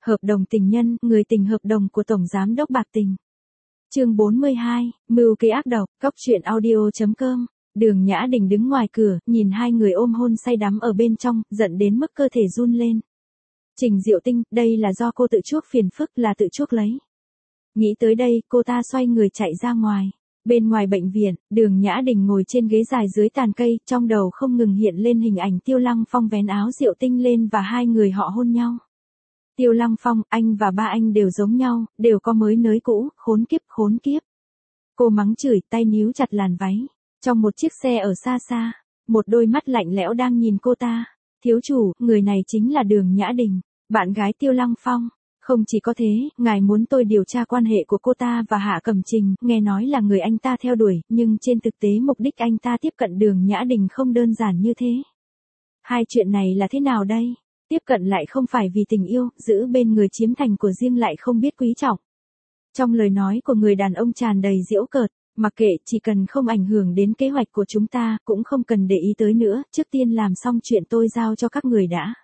Hợp đồng tình nhân, người tình hợp đồng của Tổng Giám đốc bạc tình. Chương 42, mưu kế ác độc, cóc truyện audio.com. Đường Nhã Đình đứng ngoài cửa, nhìn hai người ôm hôn say đắm ở bên trong, giận đến mức cơ thể run lên. Trình Diệu Tinh, đây là do cô tự chuốc phiền phức, là tự chuốc lấy. Nghĩ tới đây, cô ta xoay người chạy ra ngoài. Bên ngoài bệnh viện, Đường Nhã Đình ngồi trên ghế dài dưới tàn cây, trong đầu không ngừng hiện lên hình ảnh Tiêu Lăng Phong vén áo Diệu Tinh lên và hai người họ hôn nhau. Tiêu Lăng Phong, anh và ba anh đều giống nhau, đều có mới nới cũ, khốn kiếp khốn kiếp. Cô mắng chửi, tay níu chặt làn váy. Trong một chiếc xe ở xa xa, một đôi mắt lạnh lẽo đang nhìn cô ta. Thiếu chủ, người này chính là Đường Nhã Đình, bạn gái Tiêu Lăng Phong. Không chỉ có thế, ngài muốn tôi điều tra quan hệ của cô ta và Hạ Cẩm Trình, nghe nói là người anh ta theo đuổi, nhưng trên thực tế mục đích anh ta tiếp cận Đường Nhã Đình không đơn giản như thế. Hai chuyện này là thế nào đây? Tiếp cận lại không phải vì tình yêu, giữ bên người chiếm thành của riêng lại không biết quý trọng. Trong lời nói của người đàn ông tràn đầy giễu cợt, mặc kệ, chỉ cần không ảnh hưởng đến kế hoạch của chúng ta, cũng không cần để ý tới nữa, trước tiên làm xong chuyện tôi giao cho các người đã.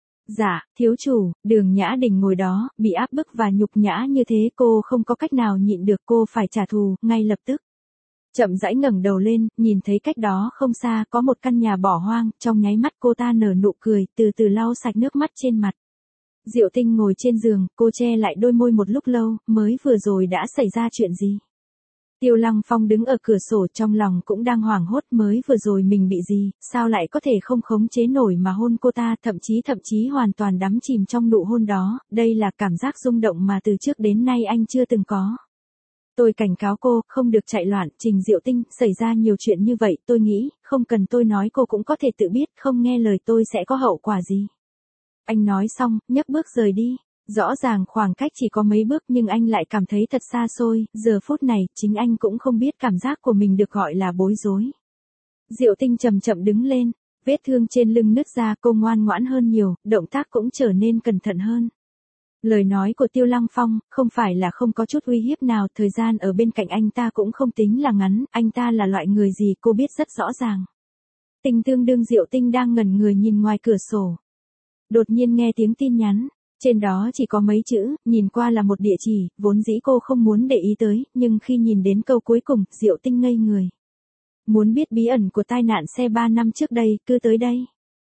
Dạ, thiếu chủ. Đường Nhã Đình ngồi đó, bị áp bức và nhục nhã như thế, cô không có cách nào nhịn được, cô phải trả thù, ngay lập tức. Chậm rãi ngẩng đầu lên, nhìn thấy cách đó không xa có một căn nhà bỏ hoang, trong nháy mắt cô ta nở nụ cười, từ từ lau sạch nước mắt trên mặt. Diệu Tinh ngồi trên giường, cô che lại đôi môi một lúc lâu, mới vừa rồi đã xảy ra chuyện gì? Tiêu Lăng Phong đứng ở cửa sổ, trong lòng cũng đang hoảng hốt, mới vừa rồi mình bị gì, sao lại có thể không khống chế nổi mà hôn cô ta, thậm chí hoàn toàn đắm chìm trong nụ hôn đó, đây là cảm giác rung động mà từ trước đến nay anh chưa từng có. Tôi cảnh cáo cô, không được chạy loạn, Trình Diệu Tinh, xảy ra nhiều chuyện như vậy, tôi nghĩ, không cần tôi nói cô cũng có thể tự biết, không nghe lời tôi sẽ có hậu quả gì. Anh nói xong, nhấc bước rời đi. Rõ ràng khoảng cách chỉ có mấy bước nhưng anh lại cảm thấy thật xa xôi, giờ phút này, chính anh cũng không biết cảm giác của mình được gọi là bối rối. Diệu Tinh chậm chậm đứng lên, vết thương trên lưng nứt ra, cô ngoan ngoãn hơn nhiều, động tác cũng trở nên cẩn thận hơn. Lời nói của Tiêu Lăng Phong, không phải là không có chút uy hiếp nào, thời gian ở bên cạnh anh ta cũng không tính là ngắn, anh ta là loại người gì cô biết rất rõ ràng. Tình tương đương Diệu Tinh đang ngẩn người nhìn ngoài cửa sổ. Đột nhiên nghe tiếng tin nhắn. Trên đó chỉ có mấy chữ, nhìn qua là một địa chỉ, vốn dĩ cô không muốn để ý tới, nhưng khi nhìn đến câu cuối cùng, Diệu Tinh ngây người. Muốn biết bí ẩn của tai nạn xe 3 năm trước đây, cứ tới đây.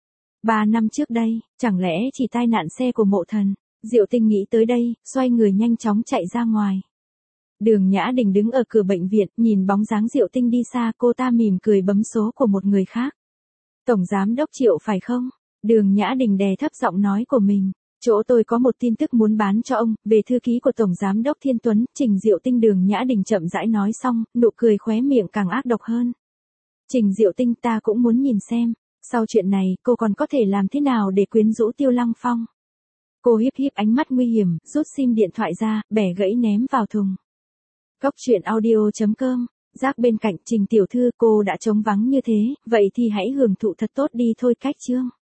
3 năm trước đây, chẳng lẽ chỉ tai nạn xe của Mộ Thần? Diệu Tinh nghĩ tới đây, xoay người nhanh chóng chạy ra ngoài. Đường Nhã Đình đứng ở cửa bệnh viện, nhìn bóng dáng Diệu Tinh đi xa, cô ta mỉm cười bấm số của một người khác. Tổng Giám đốc Triệu phải không? Đường Nhã Đình đè thấp giọng nói của mình. Chỗ tôi có một tin tức muốn bán cho ông, về thư ký của Tổng Giám đốc Thiên Tuấn, Trình Diệu Tinh. Đường Nhã Đình chậm rãi nói xong, nụ cười khóe miệng càng ác độc hơn. Trình Diệu Tinh, ta cũng muốn nhìn xem, sau chuyện này, cô còn có thể làm thế nào để quyến rũ Tiêu Lăng Phong. Cô híp híp ánh mắt nguy hiểm, rút sim điện thoại ra, bẻ gãy ném vào thùng. Cóc truyện audio.com. Giác bên cạnh, Trình tiểu thư, cô đã trống vắng như thế, vậy thì hãy hưởng thụ thật tốt đi thôi. Cách chương.